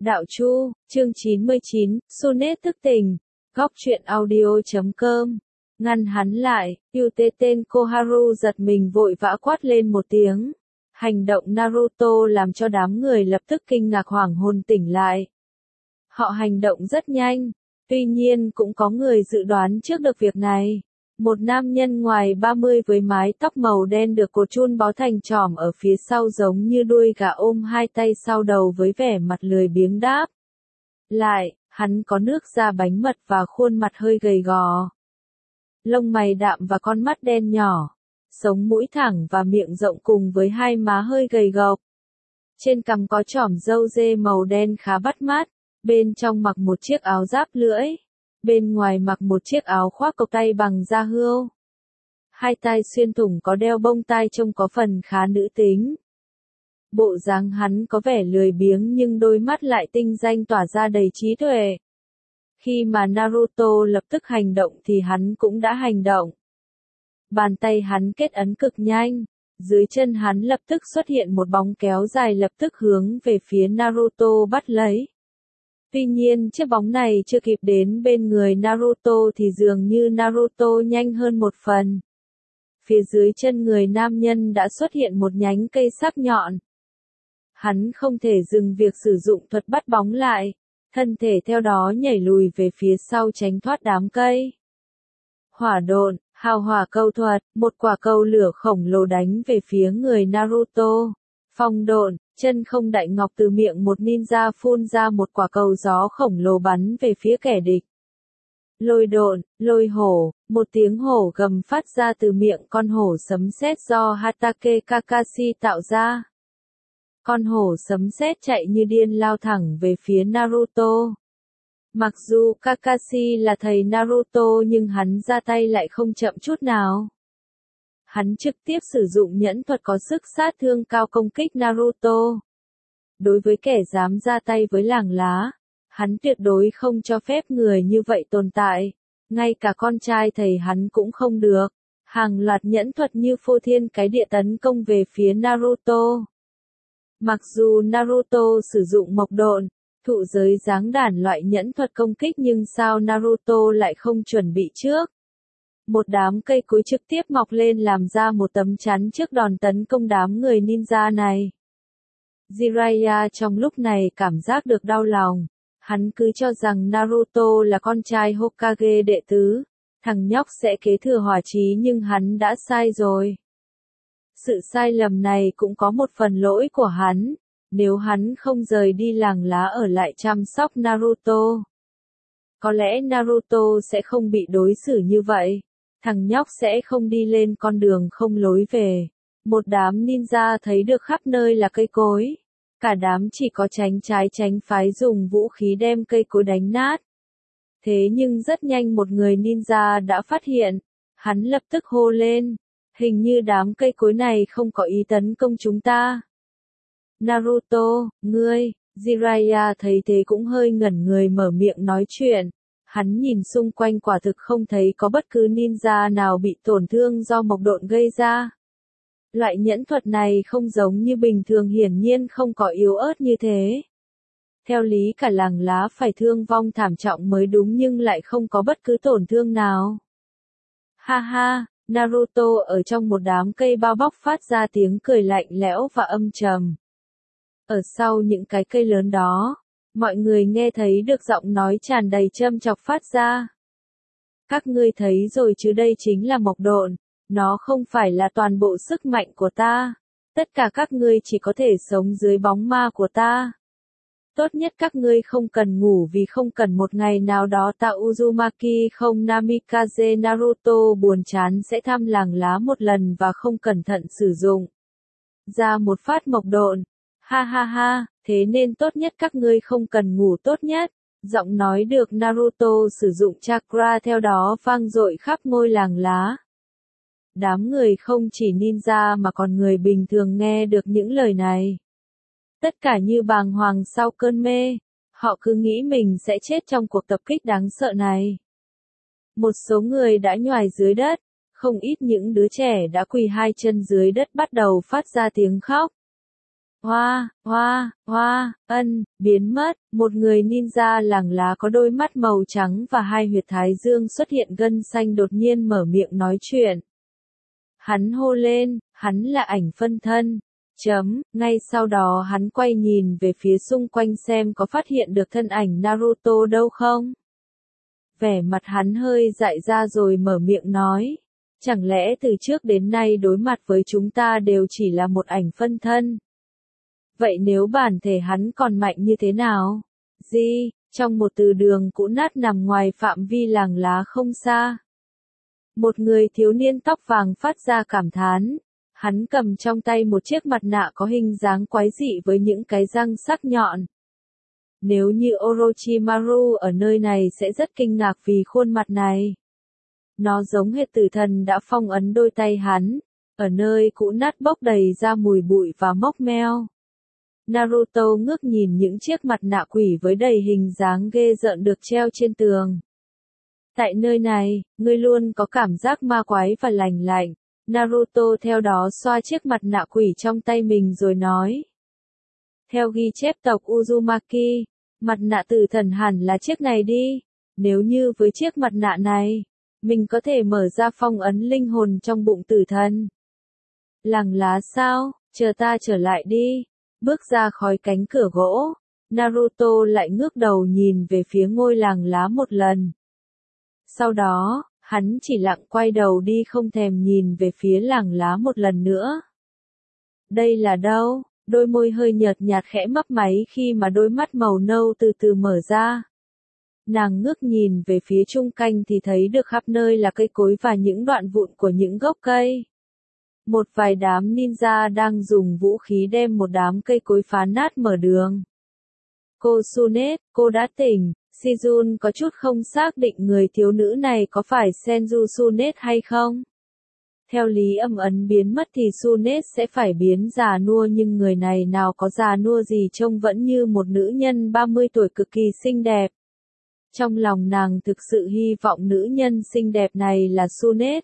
Đạo Chu, chương 99, Sonnet thức tình, góc truyện audio.com. Ngăn hắn lại, Yute tên Koharu giật mình vội vã quát lên một tiếng. Hành động Naruto làm cho đám người lập tức kinh ngạc hoảng hồn tỉnh lại. Họ hành động rất nhanh, tuy nhiên cũng có người dự đoán trước được việc này. Một nam nhân ngoài 30 với mái tóc màu đen được cột chun bó thành chỏm ở phía sau giống như đuôi gà ôm hai tay sau đầu với vẻ mặt lười biếng đáp. Lại, hắn có nước da bánh mật và khuôn mặt hơi gầy gò. Lông mày đạm và con mắt đen nhỏ. Sống mũi thẳng và miệng rộng cùng với hai má hơi gầy gộc. Trên cằm có chỏm râu dê màu đen khá bắt mắt. Bên trong mặc một chiếc áo giáp lưỡi. Bên ngoài mặc một chiếc áo khoác cộc tay bằng da hươu. Hai tai xuyên thủng có đeo bông tai trông có phần khá nữ tính. Bộ dáng hắn có vẻ lười biếng nhưng đôi mắt lại tinh danh tỏa ra đầy trí tuệ. Khi mà Naruto lập tức hành động thì hắn cũng đã hành động. Bàn tay hắn kết ấn cực nhanh, dưới chân hắn lập tức xuất hiện một bóng kéo dài lập tức hướng về phía Naruto bắt lấy. Tuy nhiên chiếc bóng này chưa kịp đến bên người Naruto thì dường như Naruto nhanh hơn một phần. Phía dưới chân người nam nhân đã xuất hiện một nhánh cây sắc nhọn. Hắn không thể dừng việc sử dụng thuật bắt bóng lại, thân thể theo đó nhảy lùi về phía sau tránh thoát đám cây. Hỏa độn, hào hỏa câu thuật, một quả cầu lửa khổng lồ đánh về phía người Naruto. Phong độn, chân không đại ngọc từ miệng một ninja phun ra một quả cầu gió khổng lồ bắn về phía kẻ địch. Lôi độn, lôi hổ, một tiếng hổ gầm phát ra từ miệng con hổ sấm sét do Hatake Kakashi tạo ra. Con hổ sấm sét chạy như điên lao thẳng về phía Naruto. Mặc dù Kakashi là thầy Naruto nhưng hắn ra tay lại không chậm chút nào. Hắn trực tiếp sử dụng nhẫn thuật có sức sát thương cao công kích Naruto. Đối với kẻ dám ra tay với làng lá, hắn tuyệt đối không cho phép người như vậy tồn tại. Ngay cả con trai thầy hắn cũng không được. Hàng loạt nhẫn thuật như phô thiên cái địa tấn công về phía Naruto. Mặc dù Naruto sử dụng mộc độn, thụ giới giáng đản loại nhẫn thuật công kích nhưng sao Naruto lại không chuẩn bị trước. Một đám cây cối trực tiếp mọc lên làm ra một tấm chắn trước đòn tấn công đám người ninja này. Jiraiya trong lúc này cảm giác được đau lòng. Hắn cứ cho rằng Naruto là con trai Hokage đệ tứ, thằng nhóc sẽ kế thừa hỏa chí nhưng hắn đã sai rồi. Sự sai lầm này cũng có một phần lỗi của hắn, nếu hắn không rời đi làng lá ở lại chăm sóc Naruto. Có lẽ Naruto sẽ không bị đối xử như vậy, thằng nhóc sẽ không đi lên con đường không lối về. Một đám ninja thấy được khắp nơi là cây cối. Cả đám chỉ có tránh trái tránh phải dùng vũ khí đem cây cối đánh nát. Thế nhưng rất nhanh một người ninja đã phát hiện. Hắn lập tức hô lên. Hình như đám cây cối này không có ý tấn công chúng ta. Naruto, ngươi, Jiraiya thấy thế cũng hơi ngẩn người mở miệng nói chuyện. Hắn nhìn xung quanh quả thực không thấy có bất cứ ninja nào bị tổn thương do mộc độn gây ra. Loại nhẫn thuật này không giống như bình thường hiển nhiên không có yếu ớt như thế. Theo lý cả làng lá phải thương vong thảm trọng mới đúng nhưng lại không có bất cứ tổn thương nào. Ha ha, Naruto ở trong một đám cây bao bóc phát ra tiếng cười lạnh lẽo và âm trầm. Ở sau những cái cây lớn đó, mọi người nghe thấy được giọng nói tràn đầy châm chọc phát ra. Các ngươi thấy rồi chứ đây chính là mộc độn. Nó không phải là toàn bộ sức mạnh của ta. Tất cả các ngươi chỉ có thể sống dưới bóng ma của ta. Tốt nhất các ngươi không cần ngủ vì không cần một ngày nào đó ta Uzumaki không Namikaze Naruto buồn chán sẽ thăm làng lá một lần và không cẩn thận sử dụng ra một phát mộc độn. Ha ha ha, thế nên tốt nhất các ngươi không cần ngủ tốt nhất. Giọng nói được Naruto sử dụng chakra theo đó vang dội khắp ngôi làng lá. Đám người không chỉ ninja mà còn người bình thường nghe được những lời này. Tất cả như bàng hoàng sau cơn mê, họ cứ nghĩ mình sẽ chết trong cuộc tập kích đáng sợ này. Một số người đã nhoài dưới đất, không ít những đứa trẻ đã quỳ hai chân dưới đất bắt đầu phát ra tiếng khóc. biến mất, một người ninja làng lá có đôi mắt màu trắng và hai huyệt thái dương xuất hiện gân xanh đột nhiên mở miệng nói chuyện. Hắn hô lên, hắn là ảnh phân thân. Ngay sau đó hắn quay nhìn về phía xung quanh xem có phát hiện được thân ảnh Naruto đâu không. Vẻ mặt hắn hơi dại ra rồi mở miệng nói. Chẳng lẽ từ trước đến nay đối mặt với chúng ta đều chỉ là một ảnh phân thân? Vậy nếu bản thể hắn còn mạnh như thế nào? Trong một từ đường cũ nát nằm ngoài phạm vi làng lá không xa. Một người thiếu niên tóc vàng phát ra cảm thán. Hắn cầm trong tay một chiếc mặt nạ có hình dáng quái dị với những cái răng sắc nhọn. Nếu như Orochimaru ở nơi này sẽ rất kinh ngạc vì khuôn mặt này. Nó giống hệt tử thần đã phong ấn đôi tay hắn, ở nơi cũ nát bốc đầy ra mùi bụi và mốc meo. Naruto ngước nhìn những chiếc mặt nạ quỷ với đầy hình dáng ghê rợn được treo trên tường. Tại nơi này, ngươi luôn có cảm giác ma quái và lành lạnh. Naruto theo đó xoa chiếc mặt nạ quỷ trong tay mình rồi nói. Theo ghi chép tộc Uzumaki, mặt nạ tử thần hẳn là chiếc này đi. Nếu như với chiếc mặt nạ này, mình có thể mở ra phong ấn linh hồn trong bụng tử thần. Làng lá sao, chờ ta trở lại đi. Bước ra khỏi cánh cửa gỗ, Naruto lại ngước đầu nhìn về phía ngôi làng lá một lần. Sau đó, hắn chỉ lặng quay đầu đi không thèm nhìn về phía làng lá một lần nữa. Đây là đâu? Đôi môi hơi nhợt nhạt khẽ mấp máy khi mà đôi mắt màu nâu từ từ mở ra. Nàng ngước nhìn về phía chung quanh thì thấy được khắp nơi là cây cối và những đoạn vụn của những gốc cây. Một vài đám ninja đang dùng vũ khí đem một đám cây cối phá nát mở đường. Cô Tsunade, cô đã tỉnh. Shizun có chút không xác định người thiếu nữ này có phải Senju Tsunade hay không. Theo lý âm ấn biến mất thì Tsunade sẽ phải biến già nua nhưng người này nào có già nua gì trông vẫn như một nữ nhân 30 tuổi cực kỳ xinh đẹp. Trong lòng nàng thực sự hy vọng nữ nhân xinh đẹp này là Tsunade.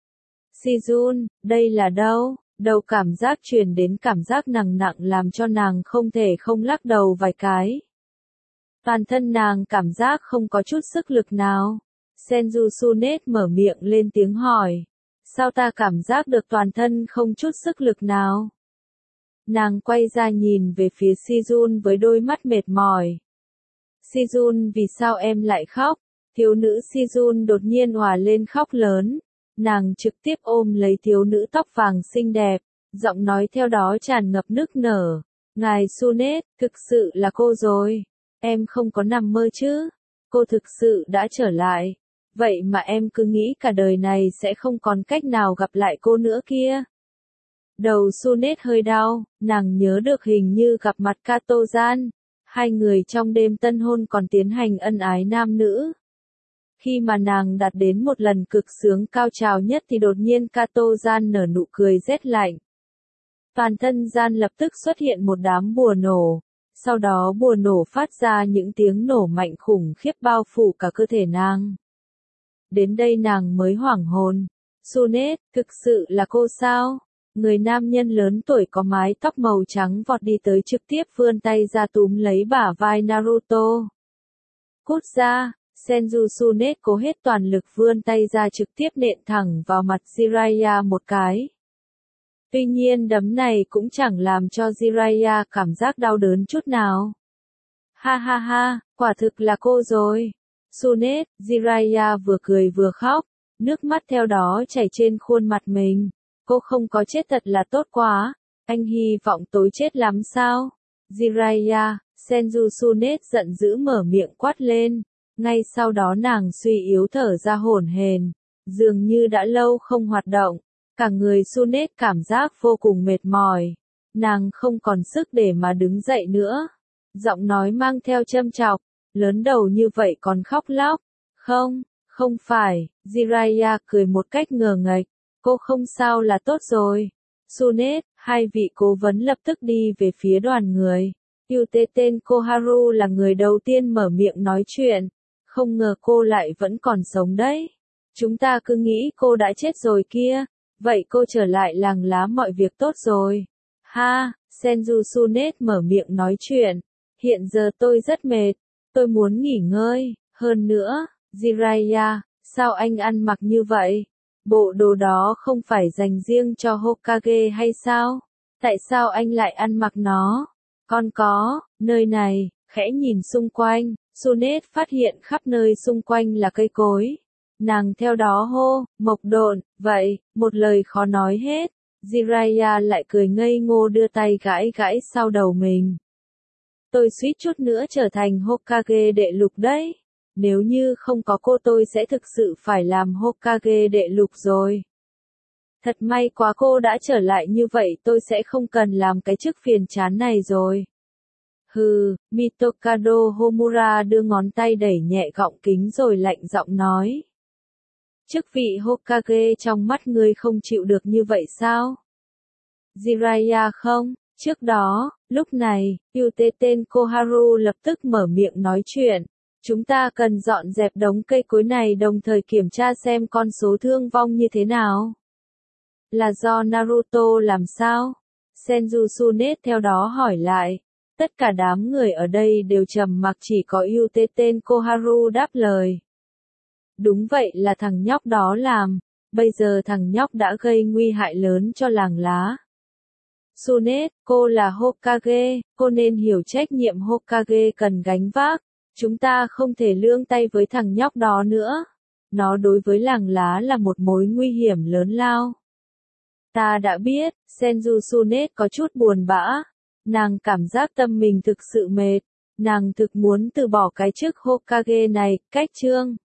Shizun, đây là đâu? Đầu cảm giác truyền đến cảm giác nặng nặng làm cho nàng không thể không lắc đầu vài cái. Toàn thân nàng cảm giác không có chút sức lực nào. Senju Tsunade mở miệng lên tiếng hỏi. Sao ta cảm giác được toàn thân không chút sức lực nào? Nàng quay ra nhìn về phía Shizun với đôi mắt mệt mỏi. Shizun, vì sao em lại khóc? Thiếu nữ Shizun đột nhiên òa lên khóc lớn. Nàng trực tiếp ôm lấy thiếu nữ tóc vàng xinh đẹp, giọng nói theo đó tràn ngập nức nở. Ngài Tsunade, thực sự là cô rồi. Em không có nằm mơ chứ? Cô thực sự đã trở lại. Vậy mà em cứ nghĩ cả đời này sẽ không còn cách nào gặp lại cô nữa kia. Đầu Tsunade hơi đau, nàng nhớ được hình như gặp mặt Kato-gian. Hai người trong đêm tân hôn còn tiến hành ân ái nam nữ. Khi mà nàng đạt đến một lần cực sướng cao trào nhất thì đột nhiên Kato-gian nở nụ cười rét lạnh. Toàn thân gian lập tức xuất hiện một đám bùa nổ. Sau đó bùa nổ phát ra những tiếng nổ mạnh khủng khiếp bao phủ cả cơ thể nàng. Đến đây nàng mới hoảng hồn. Tsunade, thực sự là cô sao? Người nam nhân lớn tuổi có mái tóc màu trắng vọt đi tới trực tiếp vươn tay ra túm lấy bả vai Naruto. Cút ra, Senju Tsunade cố hết toàn lực vươn tay ra trực tiếp nện thẳng vào mặt Jiraiya một cái. Tuy nhiên đấm này cũng chẳng làm cho Jiraiya cảm giác đau đớn chút nào. Ha ha ha, quả thực là cô rồi. Tsunade, Jiraiya vừa cười vừa khóc, nước mắt theo đó chảy trên khuôn mặt mình. Cô không có chết thật là tốt quá, anh hy vọng tối chết lắm sao? Jiraiya, Senju Tsunade giận dữ mở miệng quát lên. Ngay sau đó nàng suy yếu thở ra hổn hển, dường như đã lâu không hoạt động. Cả người Tsunade cảm giác vô cùng mệt mỏi. Nàng không còn sức để mà đứng dậy nữa. Giọng nói mang theo châm chọc, lớn đầu như vậy còn khóc lóc. Không phải, Jiraiya cười một cách ngờ nghệch. Cô không sao là tốt rồi. Tsunade, hai vị cố vấn lập tức đi về phía đoàn người. Tên Koharu là người đầu tiên mở miệng nói chuyện. Không ngờ cô lại vẫn còn sống đấy. Chúng ta cứ nghĩ cô đã chết rồi kia. Vậy cô trở lại làng lá mọi việc tốt rồi. Ha, Senju Tsunade mở miệng nói chuyện. Hiện giờ tôi rất mệt. Tôi muốn nghỉ ngơi. Hơn nữa, Jiraiya, sao anh ăn mặc như vậy? Bộ đồ đó không phải dành riêng cho Hokage hay sao? Tại sao anh lại ăn mặc nó? Con có, nơi này, khẽ nhìn xung quanh, Tsunade phát hiện khắp nơi xung quanh là cây cối. Nàng theo đó hô, Mộc Độn, vậy, một lời khó nói hết. Jiraiya lại cười ngây ngô đưa tay gãi gãi sau đầu mình. Tôi suýt chút nữa trở thành Hokage đệ lục đấy. Nếu như không có cô tôi sẽ thực sự phải làm Hokage đệ lục rồi. Thật may quá cô đã trở lại như vậy tôi sẽ không cần làm cái chức phiền chán này rồi. Hừ, Mitokado Homura đưa ngón tay đẩy nhẹ gọng kính rồi lạnh giọng nói. Chức vị Hokage trong mắt ngươi không chịu được như vậy sao? Jiraiya không, trước đó, lúc này, Uten Koharu lập tức mở miệng nói chuyện. Chúng ta cần dọn dẹp đống cây cối này đồng thời kiểm tra xem con số thương vong như thế nào. Là do Naruto làm sao? Senju Tsunade theo đó hỏi lại. Tất cả đám người ở đây đều trầm mặc chỉ có Uten Koharu đáp lời. Đúng vậy là thằng nhóc đó làm. Bây giờ thằng nhóc đã gây nguy hại lớn cho làng lá. Tsunade, cô là Hokage, cô nên hiểu trách nhiệm Hokage cần gánh vác. Chúng ta không thể lương tay với thằng nhóc đó nữa. Nó đối với làng lá là một mối nguy hiểm lớn lao. Ta đã biết, Senju Tsunade có chút buồn bã. Nàng cảm giác tâm mình thực sự mệt. Nàng thực muốn từ bỏ cái chức Hokage này, cách chương.